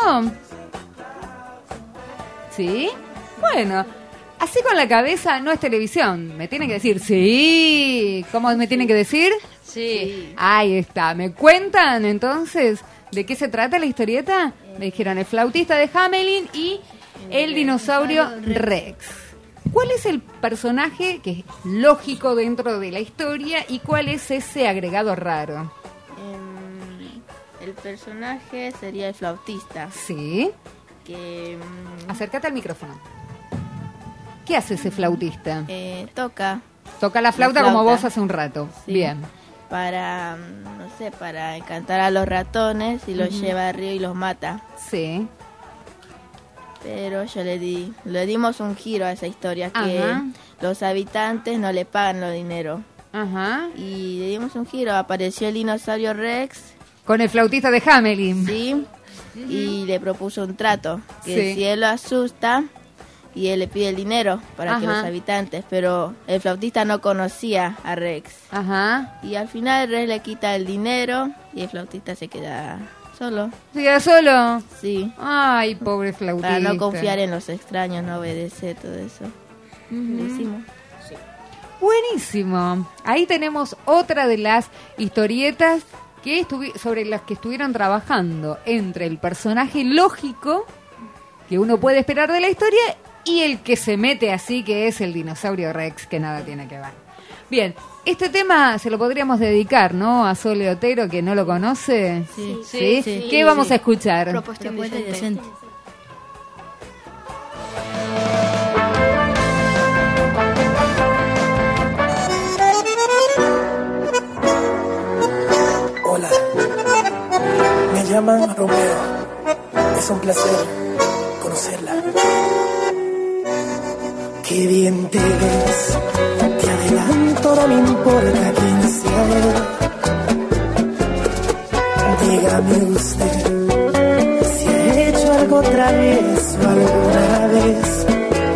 ¿Sí? Bueno, así con la cabeza no es televisión. Me tienen que decir sí. ¿Cómo me tienen que decir? Sí. Ahí está. ¿Me cuentan entonces de qué se trata la historieta? Me dijeron el flautista de Hamelin y el dinosaurio Rex. ¿Cuál es el personaje que es lógico dentro de la historia y cuál es ese agregado raro? El personaje sería el flautista. Sí. Que acércate al micrófono. ¿Qué hace ese flautista? Toca. Toca la flauta como vos hace un rato. Sí. Bien. Para, no sé, para encantar a los ratones y los lleva al río y los mata. Sí. Pero le dimos un giro a esa historia, que los habitantes no le pagan los dinero. Ajá. Y le dimos un giro, apareció el dinosaurio Rex. Con el flautista de Hamelin. Sí. Y le propuso un trato, que Sí. si él lo asusta y él le pide el dinero para que los habitantes, pero el flautista no conocía a Rex. Ajá. Y al final Rex le quita el dinero y el flautista se queda solo. ¿Se queda solo? Sí. Ay, pobre flautista. Para no confiar en los extraños, no obedecer, todo eso. Lo hicimos. Sí. Buenísimo. Ahí tenemos otra de las historietas que sobre las que estuvieron trabajando entre el personaje lógico que uno puede esperar de la historia y el que se mete así, que es el dinosaurio Rex, que nada tiene que ver. Bien, este tema se lo podríamos dedicar, ¿no? A Sole Otero, que no lo conoce. Sí. ¿Sí? Sí. ¿Qué vamos a escuchar? Propuesta indecente. Hola, me llaman Romeo. Es un placer conocerla. Qué bien te ves, te adelanto, no me importa quién sea él. Dígame usted si ha hecho algo travieso alguna vez.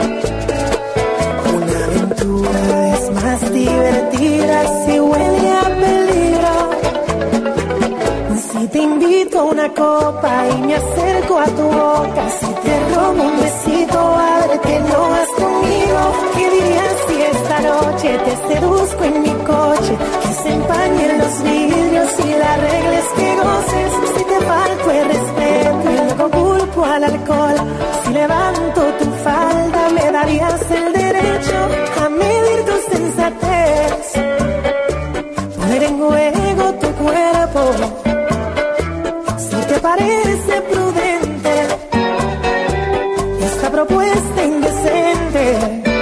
Una aventura es más divertida si huele a peligro. Si te invito a una copa y me acerco a tu boca, si te robo un besito, ábrete, no vas conmigo. ¿Qué dirías si esta noche te seduzco en mi coche? Que se empañen los vidrios y la regla es que goces. Si te falto el respeto y luego culpo al alcohol, si levanto tu falda me darías el derecho a medir tu sensatez, poner en juego tu cuerpo. ¿Te parece prudente esta propuesta indecente?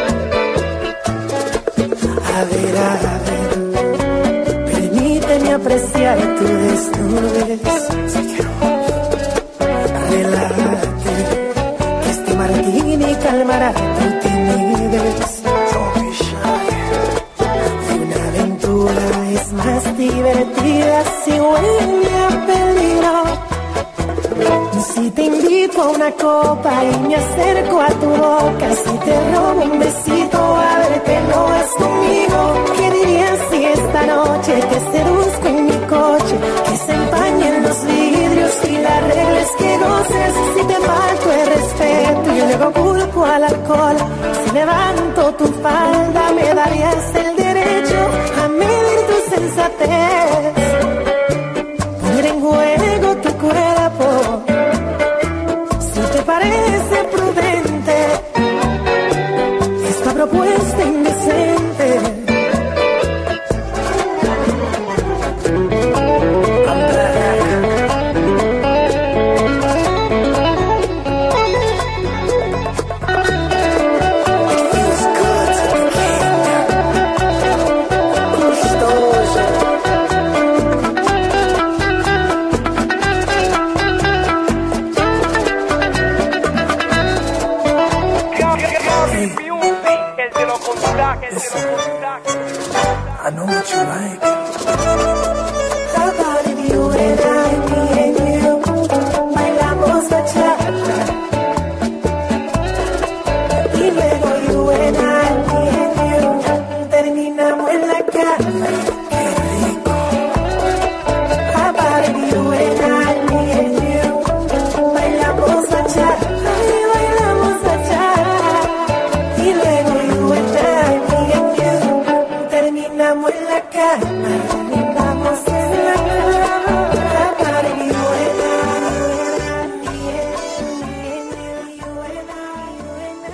A ver, permíteme apreciar tu desnudez. Relájate, que este martini calmará tu timidez. Una aventura es más divertida si huele a peligro. Si te invito a una copa y me acerco a tu boca, si te robo un besito, ábrete, no vas conmigo. ¿Qué dirías si esta noche te seduzco en mi coche? Que se empañen los vidrios y la regla es que goces. Si te falto el respeto y luego culpo al alcohol, si levanto tu falda me darías el derecho a medir tu sensatez, poner en juego tu cuerpo. ¿Te parece prudente esta propuesta indecente? I know what you like. How about if you and I, me and you, bailamos bachata? Y luego you and I, me and you, terminamos en la cama. Qué rico. How about if you and I, me and you, bailamos bachata? Y bailamos bachata. Y luego you and I, me and you, terminamos en la cama, terminamos en la cama.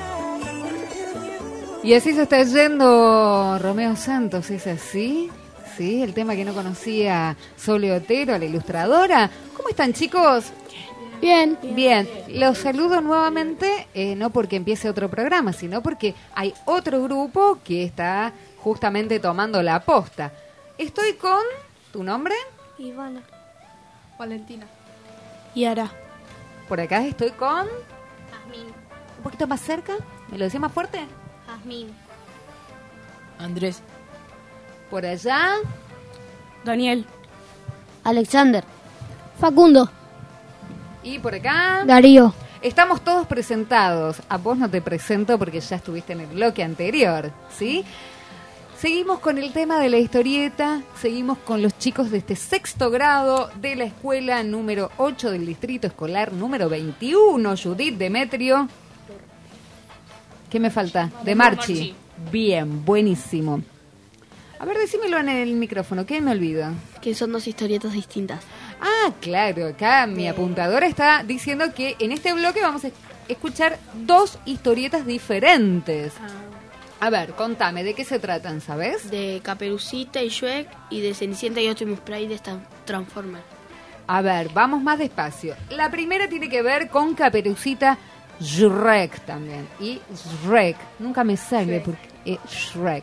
Y así se está yendo Romeo Santos, ¿es así? ¿sí? El tema que no conocía Sole Otero, la ilustradora. ¿Cómo están, chicos? Bien. Bien, los saludo nuevamente, no porque empiece otro programa, sino porque hay otro grupo que está justamente tomando la posta. Estoy con... ¿Tu nombre? Ivana. Valentina. Yara. Por acá estoy con... Jazmín. Un poquito más cerca, ¿me lo decía más fuerte? Jazmín. Andrés. Por allá... Daniel. Alexander. Facundo. Y por acá... Darío. Estamos todos presentados. A vos no te presento porque ya estuviste en el bloque anterior, ¿sí? Seguimos con el tema de la historieta, seguimos con los chicos de este 6º grado de la escuela número 8 del distrito escolar número 21, Judith Demetrio. ¿Qué me falta? De Marchi. Bien, buenísimo. A ver, decímelo en el micrófono, ¿qué me olvido? Que son 2 historietas distintas. Ah, claro, acá mi apuntadora está diciendo que en este bloque vamos a escuchar 2 historietas diferentes. A ver, contame, ¿de qué se tratan, sabes? De Caperucita y Shrek y de Cenicienta y Optimus Prime de Transformers. A ver, vamos más despacio. La primera tiene que ver con Caperucita, Shrek también. Y Shrek, nunca me sale porque... Shrek.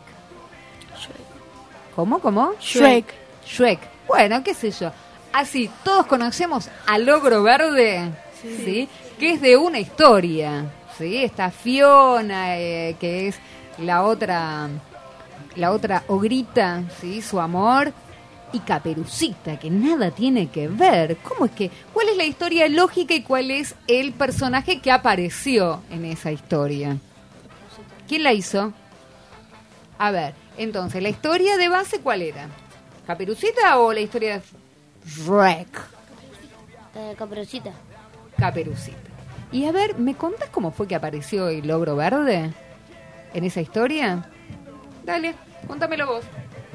¿Cómo? Shrek. Bueno, qué sé yo. Así, todos conocemos al Ogro Verde, ¿sí? Que es de una historia, ¿sí? Está Fiona, que es la otra ogrita, ¿sí? Su amor, y Caperucita, que nada tiene que ver. ¿Cómo es que? ¿Cuál es la historia lógica y cuál es el personaje que apareció en esa historia? ¿Quién la hizo? A ver, entonces, ¿la historia de base cuál era? ¿Caperucita o la historia de Shrek? Caperucita. Caperucita. Y a ver, ¿me contás cómo fue que apareció el Ogro Verde en esa historia? Dale, contámelo vos.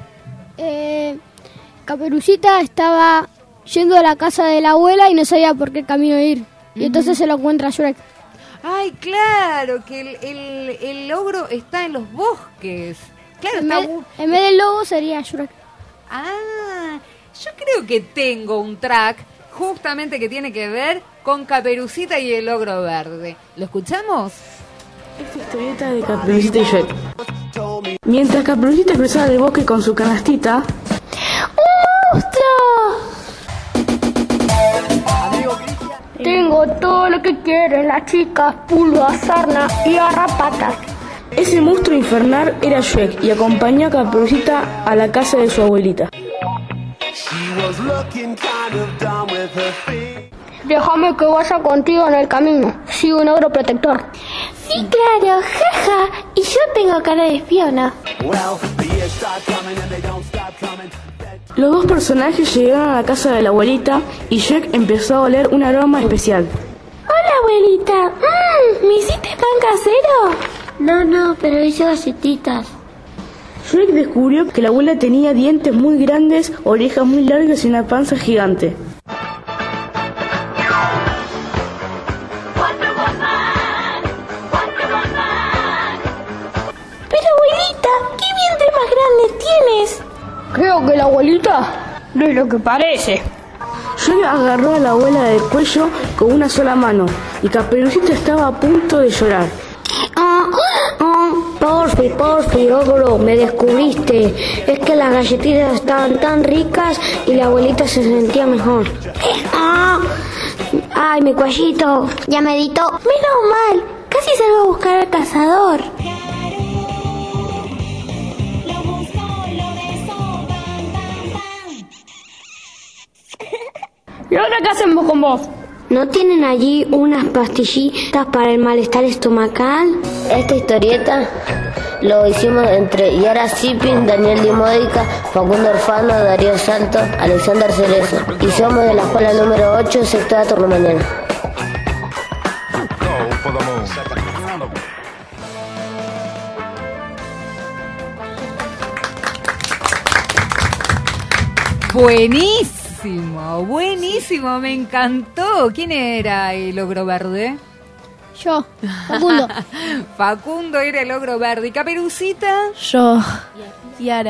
Caperucita estaba yendo a la casa de la abuela y no sabía por qué camino ir. Y entonces se lo encuentra Shrek. Ay, claro, que el ogro está en los bosques. Claro, en vez del lobo sería Shrek. Ah, yo creo que tengo un track justamente que tiene que ver con Caperucita y el Ogro Verde. ¿Lo escuchamos? Esta historieta de Caperucita y Shrek. Mientras Caperucita cruzaba el bosque con su canastita... ¡Un monstruo! Tengo todo lo que quieren las chicas, pulgas, sarna y garrapatas. Ese monstruo infernal era Shrek y acompañó a Caperucita a la casa de su abuelita. Déjame que vaya contigo en el camino. Soy un ogro protector. Sí, claro, jaja. Y yo tengo cara de Fiona. Los 2 personajes llegaron a la casa de la abuelita y Shrek empezó a oler un aroma especial. Hola, abuelita. ¿Me hiciste pan casero? No, pero hice galletitas. Shrek descubrió que la abuela tenía dientes muy grandes, orejas muy largas y una panza gigante. Pero abuelita, ¿qué vientre más grande tienes? Creo que la abuelita no es lo que parece. Shrek agarró a la abuela del cuello con una sola mano y Caperucita estaba a punto de llorar. Porfi, ogro, me descubriste. Es que las galletitas estaban tan ricas y la abuelita se sentía mejor. Ay, mi cuellito. Ya meditó. Menos mal, casi salgo a buscar al cazador. ¿Y ahora qué hacemos con vos? ¿No tienen allí unas pastillitas para el malestar estomacal? Esta historieta lo hicimos entre Yara Zippin, Daniel Dimódica, Facundo Orfano, Darío Santos, Alexander Cerezo. Y somos de la escuela número 8, sexto de turno mañana. Buenísimo, me encantó. ¿Quién era el Ogro Verde? Yo, Facundo. Facundo era el Ogro Verde. ¿Y Caperucita? Yo, Yara.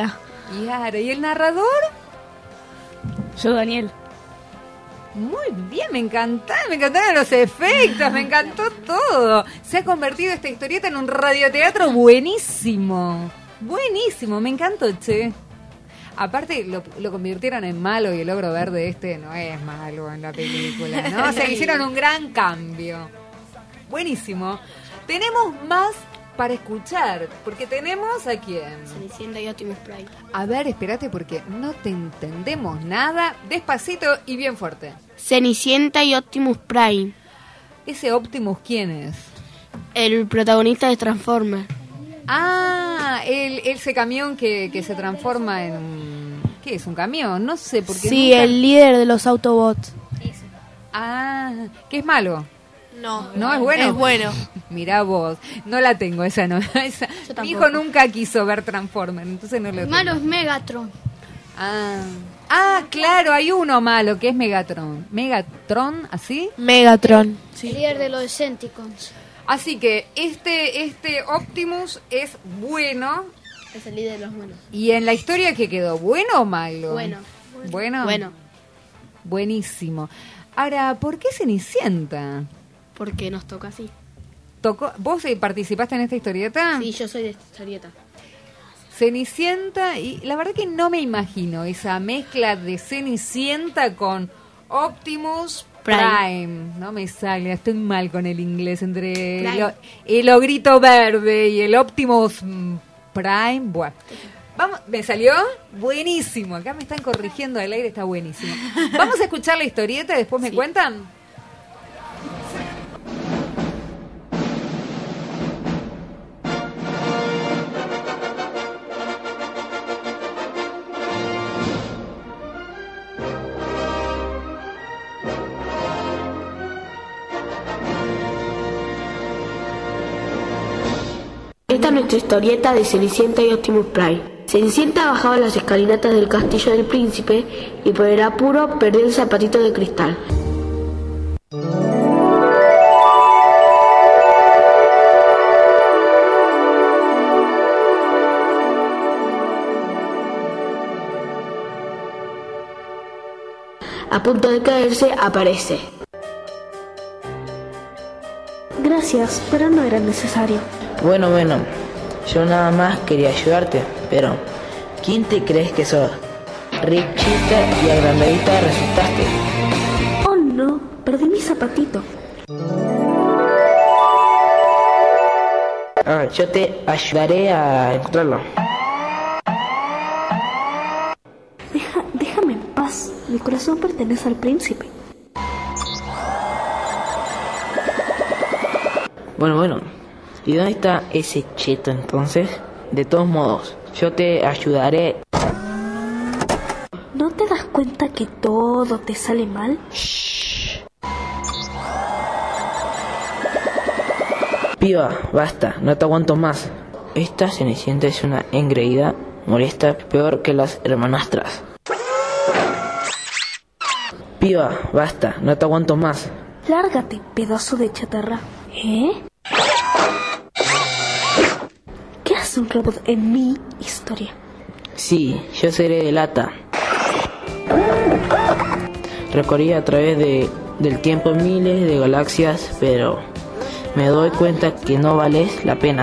Yara, ¿y el narrador? Yo, Daniel. Muy bien, me encantaron los efectos, me encantó todo. Se ha convertido esta historieta en un radioteatro buenísimo. Buenísimo, me encantó, che. Aparte, lo convirtieron en malo y el ogro verde no es malo en la película, ¿no? O sea, hicieron un gran cambio. Buenísimo. Tenemos más para escuchar, porque tenemos ¿a quién? Cenicienta y Optimus Prime. A ver, espérate porque no te entendemos nada. Despacito y bien fuerte. Cenicienta y Optimus Prime. ¿Ese Optimus quién es? El protagonista de Transformers. Ah, ese camión que se transforma en... ¿Qué es? ¿Un camión? No sé, porque sí, nunca... el líder de los Autobots. Ah, ¿qué es malo? No, es bueno. Es bueno. Mirá vos, no la tengo esa, no. Mi hijo nunca quiso ver Transformers, entonces no lo tengo. Malo es Megatron. Ah, claro, hay uno malo que es Megatron. ¿Megatron, así? Megatron. Sí. El líder de los Decepticons. Así que este Optimus es bueno. Es el líder de los buenos. ¿Y en la historia qué quedó? ¿Bueno o malo? Bueno. Buenísimo. Ahora, ¿por qué Cenicienta? Porque nos toca así. ¿Vos participaste en esta historieta? Sí, yo soy de esta historieta. Cenicienta, y la verdad que no me imagino esa mezcla de Cenicienta con Optimus Prime. No me sale, estoy mal con el inglés entre el ogrito verde y el Optimus Prime. Bueno, vamos, ¿me salió? Buenísimo, acá me están corrigiendo al aire, está buenísimo. Vamos a escuchar la historieta y después me cuentan. Esta es nuestra historieta de Cenicienta y Optimus Prime. Cenicienta bajaba las escalinatas del castillo del príncipe y por el apuro perdió el zapatito de cristal. A punto de caerse, aparece. Gracias, pero no era necesario. Bueno, yo nada más quería ayudarte, pero ¿quién te crees que sos? Richita y agrandadita resultaste. Oh no, perdí mi zapatito. Yo te ayudaré a encontrarlo. Déjame en paz, mi corazón pertenece al príncipe. Bueno. ¿Y dónde está ese cheto entonces? De todos modos, yo te ayudaré. ¿No te das cuenta que todo te sale mal? Shh. Piba, basta, no te aguanto más. Esta Cenicienta es una engreída, molesta, peor que las hermanastras. Piba, basta, no te aguanto más. Lárgate, pedazo de chatarra. ¿Qué hace un robot en mi historia? Sí, yo seré de lata. Recorrí a través del tiempo miles de galaxias, pero me doy cuenta que no vales la pena.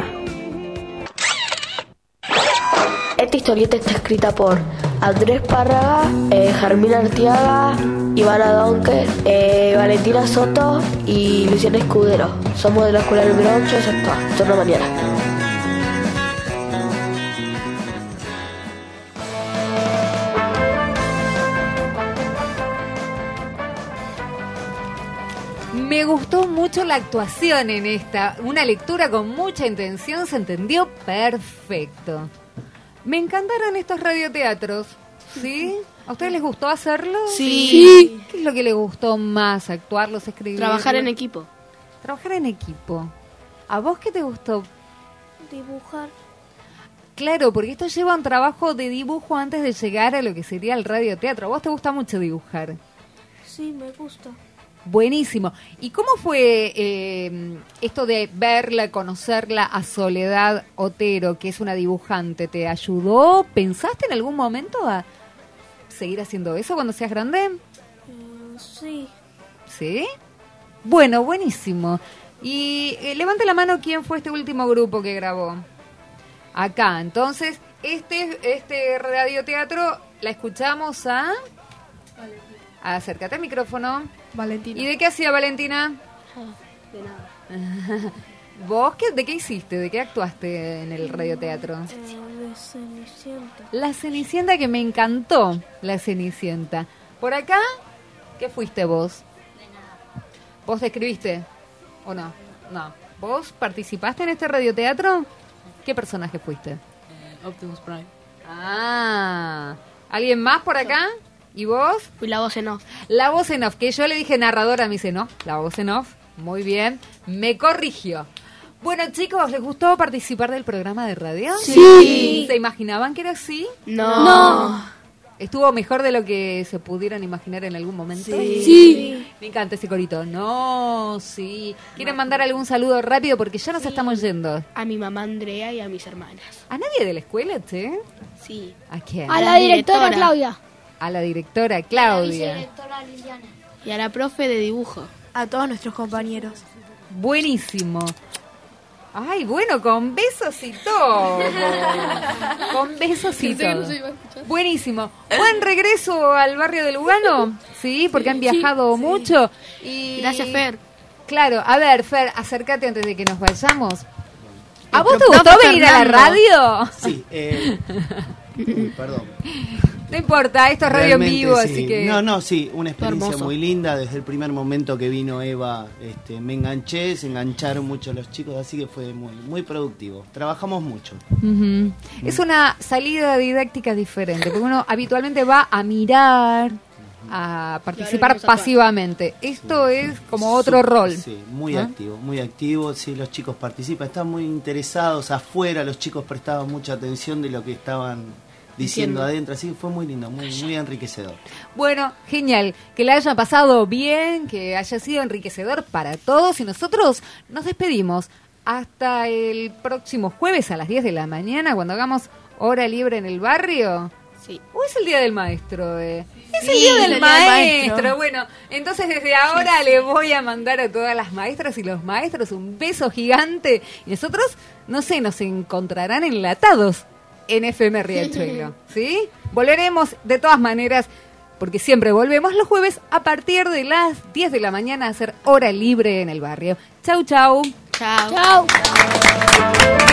Esta historieta está escrita por Andrés Párraga, Jarmina Arteaga, Ivana Donker, Valentina Soto y Luciana Escudero. Somos de la escuela número 8, sexto A, turno mañana. Me gustó mucho la actuación en esta, una lectura con mucha intención, se entendió perfecto. Me encantaron estos radioteatros, ¿sí? ¿A ustedes les gustó hacerlo? Sí. ¿Qué es lo que les gustó más? ¿Actuarlos, escribirlos? Trabajar en equipo. Trabajar en equipo. ¿A vos qué te gustó? Dibujar. Claro, porque esto lleva un trabajo de dibujo antes de llegar a lo que sería el radioteatro. ¿A vos te gusta mucho dibujar? Sí, me gusta. Buenísimo. ¿Y cómo fue esto de verla, conocerla a Soledad Otero, que es una dibujante? ¿Te ayudó? ¿Pensaste en algún momento a seguir haciendo eso cuando seas grande? Sí. ¿Sí? Bueno, buenísimo. Y levante la mano quién fue este último grupo que grabó. Acá, entonces, este radioteatro la escuchamos a... Acércate al micrófono. Valentina. ¿Y de qué hacía Valentina? De nada. ¿Vos de qué hiciste? ¿De qué actuaste en el radioteatro? De Cenicienta. La Cenicienta, que me encantó, la Cenicienta. ¿Por acá? ¿Qué fuiste vos? De nada. ¿Vos te escribiste? ¿O no? No. ¿Vos participaste en este radioteatro? ¿Qué personaje fuiste? Optimus Prime. Ah. ¿Alguien más por acá? ¿Y vos? Fui la voz en off. La voz en off, que yo le dije narradora, me dice no, la voz en off. Muy bien, me corrigió. Bueno, chicos, ¿les gustó participar del programa de radio? Sí. ¿Se imaginaban que era así? No. ¿Estuvo mejor de lo que se pudieran imaginar en algún momento? Sí. Me encanta ese corito. No, sí. ¿Quieren mandar algún saludo rápido? Porque ya nos estamos yendo. A mi mamá Andrea y a mis hermanas. ¿A nadie de la escuela, che? Sí. ¿A quién? A la directora Claudia. A la directora Claudia. Vicedirectora Liliana. Y a la profe de dibujo. A todos nuestros compañeros. Buenísimo. Ay, bueno, con besos y todo. Con besos y todo. Buenísimo. Buen regreso al barrio de Lugano. Sí, porque han viajado mucho. Y... Gracias, Fer. Claro, a ver, Fer, acércate antes de que nos vayamos. ¿A vos te gustó venir a la radio? Sí. Uy, perdón. No importa, esto es radio en Realmente, vivo, sí. así que... No, sí, una experiencia hermoso. muy linda. Desde el primer momento que vino Eva, me enganché, se engancharon mucho los chicos, así que fue muy, muy productivo. Trabajamos mucho. Uh-huh. Es una salida didáctica diferente, porque uno habitualmente va a mirar, a participar pasivamente. Esto es como otro rol. Sí, muy activo, sí, los chicos participan, están muy interesados. Afuera los chicos prestaban mucha atención de lo que estaban diciendo adentro, así que fue muy lindo, muy enriquecedor. Bueno, genial, que la hayan pasado bien, que haya sido enriquecedor para todos, y nosotros nos despedimos hasta el próximo jueves a las 10 de la mañana, cuando hagamos hora libre en el barrio. Sí. ¿O es el día del maestro? Es el día del maestro. Bueno, entonces desde ahora le voy a mandar a todas las maestras y los maestros un beso gigante, y nosotros, no sé, nos encontrarán enlatados en FM Riachuelo, ¿sí? Volveremos de todas maneras, porque siempre volvemos los jueves a partir de las 10 de la mañana a hacer hora libre en el barrio. Chau, chau. Chau. Chau.